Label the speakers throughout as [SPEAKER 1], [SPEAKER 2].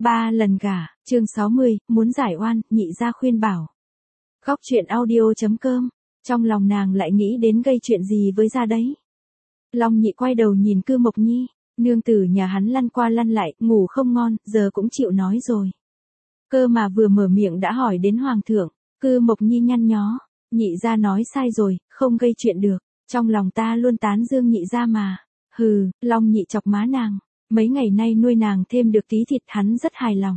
[SPEAKER 1] 3 lần gả, chương 60, muốn giải oan, nhị gia khuyên bảo. Góc chuyện audio.com, trong lòng nàng lại nghĩ đến gây chuyện gì với gia đấy. Long Nhị quay đầu nhìn Cư Mộc Nhi, nương tử nhà hắn lăn qua lăn lại, ngủ không ngon, giờ cũng chịu nói rồi. Cơ mà vừa mở miệng đã hỏi đến hoàng thượng, Cư Mộc Nhi nhăn nhó, nhị gia nói sai rồi, không gây chuyện được, trong lòng ta luôn tán dương nhị gia mà. Hừ, Long Nhị chọc má nàng, mấy ngày nay nuôi nàng thêm được tí thịt hắn rất hài lòng.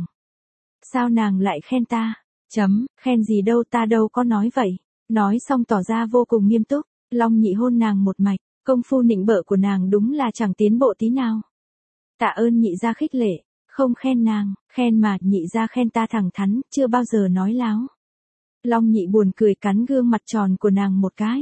[SPEAKER 1] Sao nàng lại khen ta? Khen gì đâu, ta đâu có nói vậy. Nói xong tỏ ra vô cùng nghiêm túc, Long Nhị hôn nàng một mạch, công phu nịnh bợ của nàng đúng là chẳng tiến bộ tí nào. Tạ ơn nhị gia khích lệ, không khen nàng, khen mà, nhị gia khen ta thẳng thắn, chưa bao giờ nói láo. Long Nhị buồn cười cắn gương mặt tròn của nàng một cái.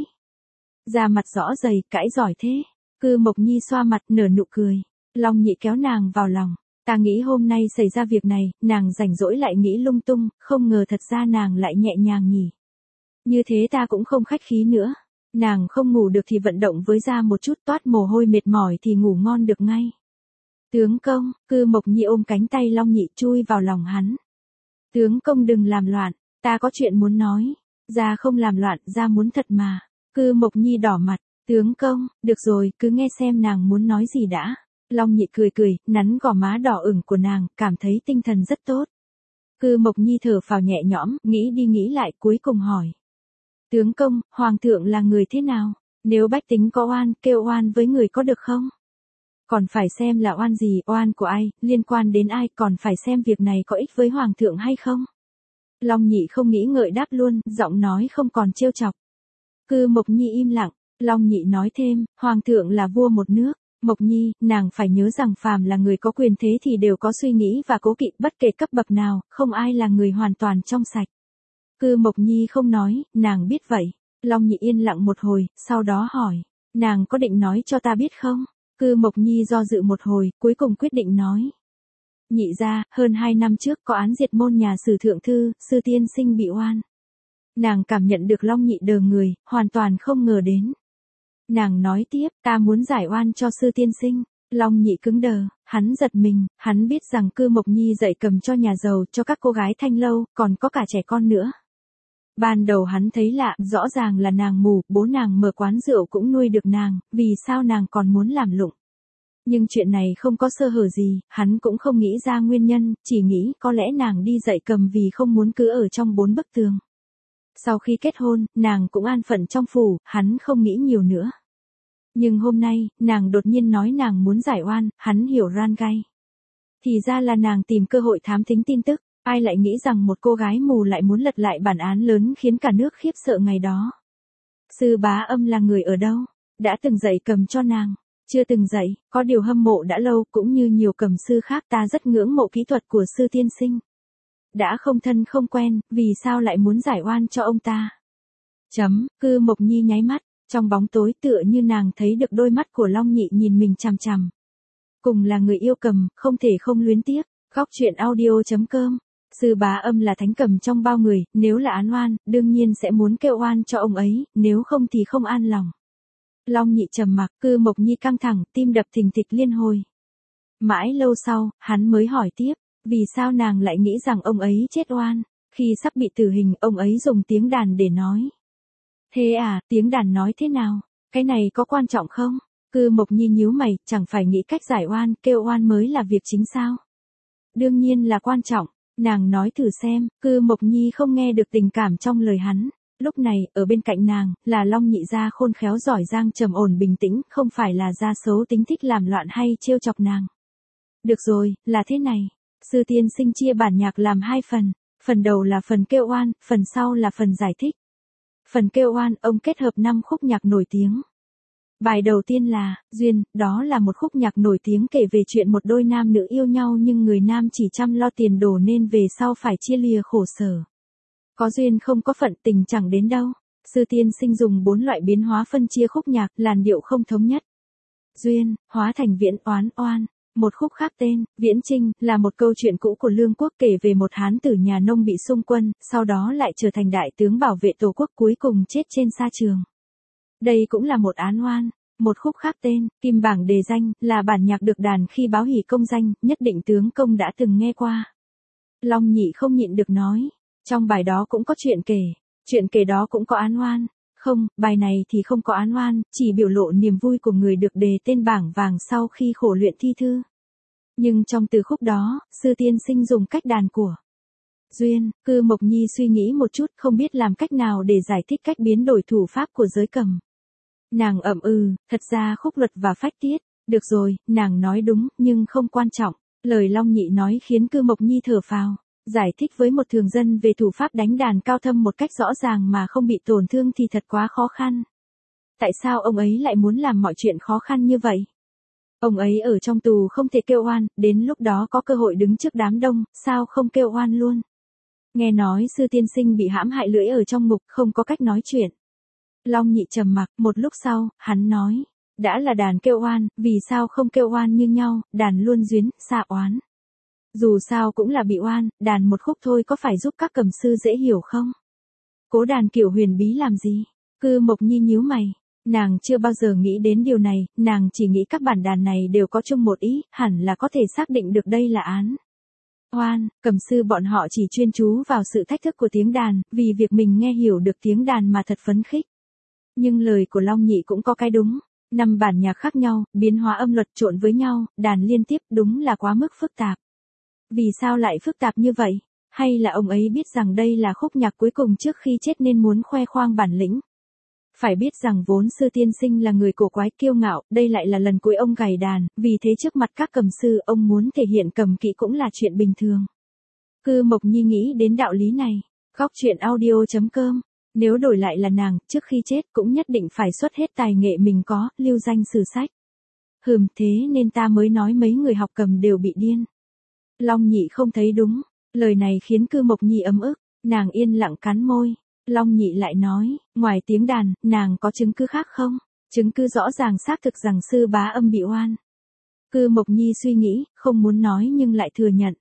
[SPEAKER 1] Da mặt rõ dày, cãi giỏi thế. Cư Mộc Nhi xoa mặt nở nụ cười. Long Nhị kéo nàng vào lòng. Ta nghĩ hôm nay xảy ra việc này, nàng rảnh rỗi lại nghĩ lung tung, không ngờ thật ra nàng lại nhẹ nhàng nhỉ. Như thế ta cũng không khách khí nữa. Nàng không ngủ được thì vận động với da một chút, toát mồ hôi mệt mỏi thì ngủ ngon được ngay. Tướng công, Cư Mộc Nhi ôm cánh tay Long Nhị chui vào lòng hắn. Tướng công đừng làm loạn, ta có chuyện muốn nói. Da không làm loạn, da muốn thật mà. Cư Mộc Nhi đỏ mặt. Tướng công, được rồi, cứ nghe xem nàng muốn nói gì đã. Long Nhị cười cười, nắn gò má đỏ ửng của nàng, cảm thấy tinh thần rất tốt. Cư Mộc Nhi thở phào nhẹ nhõm, nghĩ đi nghĩ lại, cuối cùng hỏi. Tướng công, hoàng thượng là người thế nào? Nếu bách tính có oan, kêu oan với người có được không? Còn phải xem là oan gì, oan của ai, liên quan đến ai, còn phải xem việc này có ích với hoàng thượng hay không? Long Nhị không nghĩ ngợi đáp luôn, giọng nói không còn trêu chọc. Cư Mộc Nhi im lặng. Long Nhị nói thêm, hoàng thượng là vua một nước. Mộc Nhi, nàng phải nhớ rằng phàm là người có quyền thế thì đều có suy nghĩ và cố kỵ, bất kể cấp bậc nào, không ai là người hoàn toàn trong sạch. Cư Mộc Nhi không nói, nàng biết vậy. Long Nhị yên lặng một hồi, sau đó hỏi, nàng có định nói cho ta biết không? Cư Mộc Nhi do dự một hồi, cuối cùng quyết định nói. Nhị gia, hơn 2 năm trước có án diệt môn nhà Sử Thượng Thư, Sư tiên sinh bị oan. Nàng cảm nhận được Long Nhị đờ người, hoàn toàn không ngờ đến. Nàng nói tiếp, ta muốn giải oan cho Sư tiên sinh. Long Nhị cứng đờ, hắn giật mình, hắn biết rằng Cư Mộc Nhi dạy cầm cho nhà giàu, cho các cô gái thanh lâu, còn có cả trẻ con nữa. Ban đầu hắn thấy lạ, rõ ràng là nàng mù, bố nàng mở quán rượu cũng nuôi được nàng, vì sao nàng còn muốn làm lụng. Nhưng chuyện này không có sơ hở gì, hắn cũng không nghĩ ra nguyên nhân, chỉ nghĩ có lẽ nàng đi dạy cầm vì không muốn cứ ở trong 4 bức tường. Sau khi kết hôn, nàng cũng an phận trong phủ, hắn không nghĩ nhiều nữa. Nhưng hôm nay, nàng đột nhiên nói nàng muốn giải oan, hắn hiểu ran gai. Thì ra là nàng tìm cơ hội thám thính tin tức, ai lại nghĩ rằng một cô gái mù lại muốn lật lại bản án lớn khiến cả nước khiếp sợ ngày đó. Sư Bá Âm là người ở đâu? Đã từng dạy cầm cho nàng? Chưa từng dạy, có điều hâm mộ đã lâu, cũng như nhiều cầm sư khác, ta rất ngưỡng mộ kỹ thuật của Sư tiên sinh. Đã không thân không quen, vì sao lại muốn giải oan cho ông ta? Cư Mộc Nhi nháy mắt, trong bóng tối tựa như nàng thấy được đôi mắt của Long Nhị nhìn mình chằm chằm. Cùng là người yêu cầm, không thể không luyến tiếc. Góc chuyện audio.com, Sư Bá Âm là thánh cầm trong bao người, nếu là án oan, đương nhiên sẽ muốn kêu oan cho ông ấy, nếu không thì không an lòng. Long Nhị trầm mặc, Cư Mộc Nhi căng thẳng, tim đập thình thịch liên hồi. Mãi lâu sau, hắn mới hỏi tiếp. Vì sao nàng lại nghĩ rằng ông ấy chết oan? Khi sắp bị tử hình, ông ấy dùng tiếng đàn để nói. Thế à, tiếng đàn nói thế nào? Cái này có quan trọng không? Cư Mộc Nhi nhíu mày, chẳng phải nghĩ cách giải oan, kêu oan mới là việc chính sao? Đương nhiên là quan trọng, nàng nói thử xem. Cư Mộc Nhi không nghe được tình cảm trong lời hắn. Lúc này, ở bên cạnh nàng, là Long Nhị gia khôn khéo giỏi giang trầm ổn bình tĩnh, không phải là gia xấu tính thích làm loạn hay trêu chọc nàng. Được rồi, là thế này. Sư tiên sinh chia bản nhạc làm 2 phần, phần đầu là phần kêu oan, phần sau là phần giải thích. Phần kêu oan, ông kết hợp 5 khúc nhạc nổi tiếng. Bài đầu tiên là, Duyên, đó là một khúc nhạc nổi tiếng kể về chuyện một đôi nam nữ yêu nhau nhưng người nam chỉ chăm lo tiền đồ nên về sau phải chia lìa khổ sở. Có duyên không có phận tình chẳng đến đâu. Sư tiên sinh dùng 4 loại biến hóa phân chia khúc nhạc, làn điệu không thống nhất. Duyên, hóa thành viễn oán oan. Một khúc khác tên, Viễn Trinh, là một câu chuyện cũ của Lương Quốc kể về một hán tử nhà nông bị xung quân, sau đó lại trở thành đại tướng bảo vệ tổ quốc cuối cùng chết trên sa trường. Đây cũng là một án oan. Một khúc khác tên, Kim Bảng Đề Danh, là bản nhạc được đàn khi báo hỷ công danh, nhất định tướng công đã từng nghe qua. Long Nhị không nhịn được nói. Trong bài đó cũng có chuyện kể đó cũng có án oan. Không, bài này thì không có án oan, chỉ biểu lộ niềm vui của người được đề tên bảng vàng sau khi khổ luyện thi thư. Nhưng trong từ khúc đó, sư tiên sinh dùng cách đàn của Duyên. Cư Mộc Nhi suy nghĩ một chút, không biết làm cách nào để giải thích cách biến đổi thủ pháp của giới cầm. Nàng ậm thật ra khúc luật và phách tiết. Được rồi, nàng nói đúng, nhưng không quan trọng. Lời Long Nhị nói khiến Cư Mộc Nhi thở phào. Giải thích với một thường dân về thủ pháp đánh đàn cao thâm một cách rõ ràng mà không bị tổn thương thì thật quá khó khăn. Tại sao ông ấy lại muốn làm mọi chuyện khó khăn như vậy? Ông ấy ở trong tù không thể kêu oan, đến lúc đó có cơ hội đứng trước đám đông, sao không kêu oan luôn? Nghe nói sư tiên sinh bị hãm hại lưỡi ở trong ngục, không có cách nói chuyện. Long Nhị trầm mặc, một lúc sau, hắn nói, đã là đàn kêu oan, vì sao không kêu oan như nhau, đàn luôn duyến, xạ oán. Dù sao cũng là bị oan, đàn một khúc thôi có phải giúp các cầm sư dễ hiểu không? Cố đàn kiểu huyền bí làm gì? Cư Mộc Nhi nhíu mày. Nàng chưa bao giờ nghĩ đến điều này, nàng chỉ nghĩ các bản đàn này đều có chung một ý, hẳn là có thể xác định được đây là án oan. Cầm sư bọn họ chỉ chuyên chú vào sự thách thức của tiếng đàn, vì việc mình nghe hiểu được tiếng đàn mà thật phấn khích. Nhưng lời của Long Nhị cũng có cái đúng. 5 bản nhạc khác nhau, biến hóa âm luật trộn với nhau, đàn liên tiếp, đúng là quá mức phức tạp. Vì sao lại phức tạp như vậy? Hay là ông ấy biết rằng đây là khúc nhạc cuối cùng trước khi chết nên muốn khoe khoang bản lĩnh? Phải biết rằng vốn sư tiên sinh là người cổ quái kiêu ngạo, đây lại là lần cuối ông gảy đàn, vì thế trước mặt các cầm sư ông muốn thể hiện cầm kỹ cũng là chuyện bình thường. Cư Mộc Nhi nghĩ đến đạo lý này. Góc truyện audio.com. Nếu đổi lại là nàng, trước khi chết cũng nhất định phải xuất hết tài nghệ mình có, lưu danh sử sách. Thế nên ta mới nói mấy người học cầm đều bị điên. Long Nhị không thấy đúng. Lời này khiến Cư Mộc Nhi ấm ức, nàng yên lặng cắn môi. Long Nhị lại nói, ngoài tiếng đàn, nàng có chứng cứ khác không? Chứng cứ rõ ràng xác thực rằng sư bá âm bị oan. Cư Mộc Nhi suy nghĩ, không muốn nói nhưng lại thừa nhận.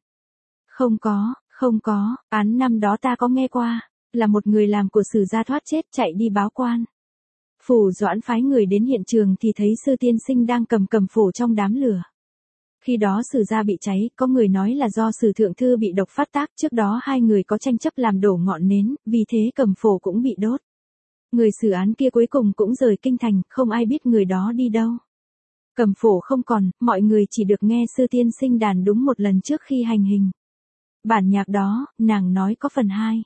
[SPEAKER 1] Không có, án năm đó ta có nghe qua, là một người làm của Sử gia thoát chết chạy đi báo quan. Phủ Doãn phái người đến hiện trường thì thấy sư tiên sinh đang cầm phổ trong đám lửa. Khi đó Sử gia bị cháy, có người nói là do Sử thượng thư bị độc phát tác, trước đó hai người có tranh chấp làm đổ ngọn nến, vì thế cầm phổ cũng bị đốt. Người xử án kia cuối cùng cũng rời kinh thành, không ai biết người đó đi đâu. Cầm phổ không còn, mọi người chỉ được nghe sư tiên sinh đàn đúng một lần trước khi hành hình. Bản nhạc đó, nàng nói có phần 2.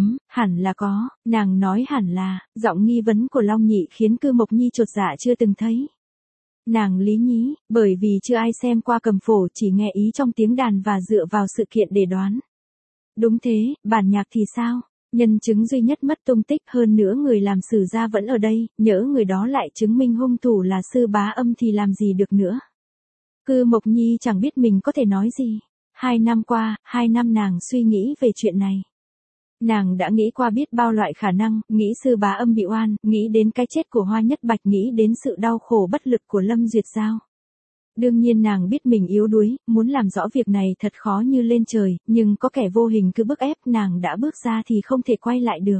[SPEAKER 1] Hẳn là có, nàng nói hẳn là, giọng nghi vấn của Long Nhị khiến Cư Mộc Nhi chột dạ chưa từng thấy. Nàng lý nhí, bởi vì chưa ai xem qua cầm phổ, chỉ nghe ý trong tiếng đàn và dựa vào sự kiện để đoán. Đúng thế, bản nhạc thì sao? Nhân chứng duy nhất mất tung tích, hơn nữa người làm Sử gia vẫn ở đây, nhỡ người đó lại chứng minh hung thủ là sư bá âm thì làm gì được nữa. Cư Mộc Nhi chẳng biết mình có thể nói gì. 2 năm qua, 2 năm nàng suy nghĩ về chuyện này. Nàng đã nghĩ qua biết bao loại khả năng, nghĩ sư bá âm bị oan, nghĩ đến cái chết của Hoa Nhất Bạch, nghĩ đến sự đau khổ bất lực của Lâm Duyệt Giao. Đương nhiên nàng biết mình yếu đuối, muốn làm rõ việc này thật khó như lên trời, nhưng có kẻ vô hình cứ bức ép, nàng đã bước ra thì không thể quay lại được.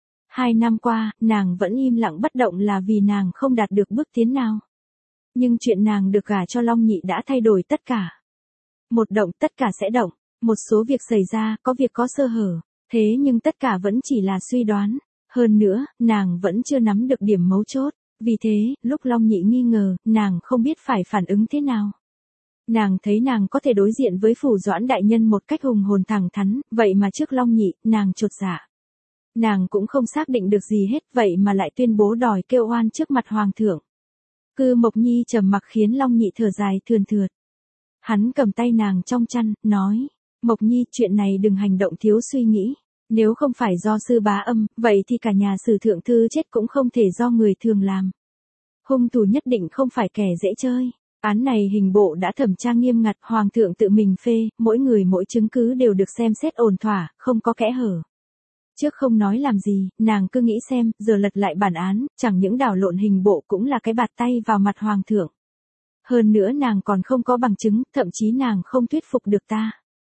[SPEAKER 1] 2 năm qua, nàng vẫn im lặng bất động là vì nàng không đạt được bước tiến nào. Nhưng chuyện nàng được gả cho Long Nhị đã thay đổi tất cả. Một động tất cả sẽ động, một số việc xảy ra, có việc có sơ hở. Thế nhưng tất cả vẫn chỉ là suy đoán. Hơn nữa, nàng vẫn chưa nắm được điểm mấu chốt. Vì thế, lúc Long Nhị nghi ngờ, nàng không biết phải phản ứng thế nào. Nàng thấy nàng có thể đối diện với Phủ Doãn đại nhân một cách hùng hồn thẳng thắn, vậy mà trước Long Nhị, nàng chột dạ. Nàng cũng không xác định được gì hết, vậy mà lại tuyên bố đòi kêu oan trước mặt Hoàng thượng. Cư Mộc Nhi trầm mặc khiến Long Nhị thở dài thườn thượt. Hắn cầm tay nàng trong chăn, nói, Mộc Nhi, chuyện này đừng hành động thiếu suy nghĩ. Nếu không phải do sư bá âm, vậy thì cả nhà Sử thượng thư chết cũng không thể do người thường làm. Hung thủ nhất định không phải kẻ dễ chơi. Án này hình bộ đã thẩm tra nghiêm ngặt, Hoàng thượng tự mình phê, mỗi người mỗi chứng cứ đều được xem xét ổn thỏa, không có kẽ hở. Trước không nói làm gì, nàng cứ nghĩ xem, giờ lật lại bản án, chẳng những đảo lộn hình bộ cũng là cái bạt tay vào mặt Hoàng thượng. Hơn nữa nàng còn không có bằng chứng, thậm chí nàng không thuyết phục được ta.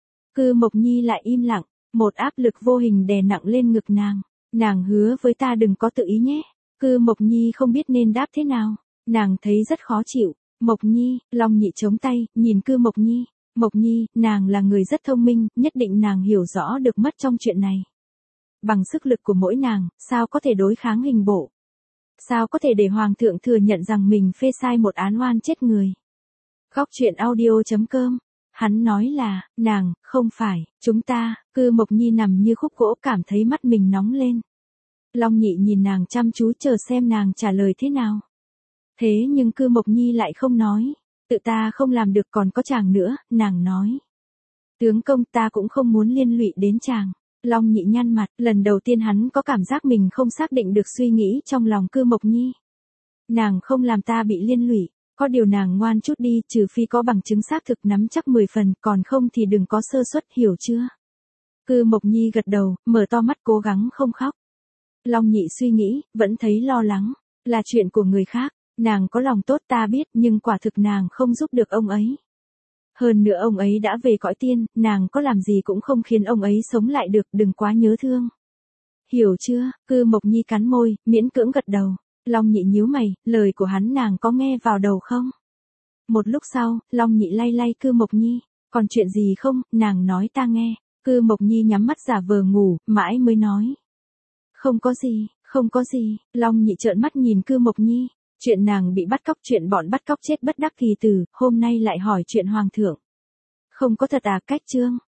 [SPEAKER 1] Cư Mộc Nhi lại im lặng, một áp lực vô hình đè nặng lên ngực nàng. Nàng hứa với ta đừng có tự ý nhé. Cư Mộc Nhi không biết nên đáp thế nào. Nàng thấy rất khó chịu. Mộc Nhi, Long Nhị chống tay, nhìn Cư Mộc Nhi. Mộc Nhi, nàng là người rất thông minh, nhất định nàng hiểu rõ được mất trong chuyện này. Bằng sức lực của mỗi nàng, sao có thể đối kháng hình bộ? Sao có thể để Hoàng thượng thừa nhận rằng mình phê sai một án oan chết người? Góc truyện audio.com. Hắn nói là, nàng, không phải, chúng ta, Cư Mộc Nhi nằm như khúc gỗ cảm thấy mắt mình nóng lên. Long Nhị nhìn nàng chăm chú chờ xem nàng trả lời thế nào. Thế nhưng Cư Mộc Nhi lại không nói. Tự ta không làm được còn có chàng nữa, nàng nói. Tướng công ta cũng không muốn liên lụy đến chàng. Long Nhị nhăn mặt, lần đầu tiên hắn có cảm giác mình không xác định được suy nghĩ trong lòng Cư Mộc Nhi. Nàng không làm ta bị liên lụy, có điều nàng ngoan chút đi, trừ phi có bằng chứng xác thực nắm chắc 10 phần, còn không thì đừng có sơ suất, hiểu chưa? Cư Mộc Nhi gật đầu, mở to mắt cố gắng không khóc. Long Nhị suy nghĩ, vẫn thấy lo lắng, là chuyện của người khác, nàng có lòng tốt ta biết nhưng quả thực nàng không giúp được ông ấy. Hơn nữa ông ấy đã về cõi tiên, nàng có làm gì cũng không khiến ông ấy sống lại được, đừng quá nhớ thương. Hiểu chưa? Cư Mộc Nhi cắn môi, miễn cưỡng gật đầu. Long Nhị nhíu mày, lời của hắn nàng có nghe vào đầu không? Một lúc sau, Long Nhị lay lay Cư Mộc Nhi, còn chuyện gì không, nàng nói ta nghe. Cư Mộc Nhi nhắm mắt giả vờ ngủ, mãi mới nói. Không có gì, không có gì. Long Nhị trợn mắt nhìn Cư Mộc Nhi, chuyện nàng bị bắt cóc, chuyện bọn bắt cóc chết bất đắc kỳ tử, hôm nay lại hỏi chuyện Hoàng thượng. Không có thật à? Cách chương.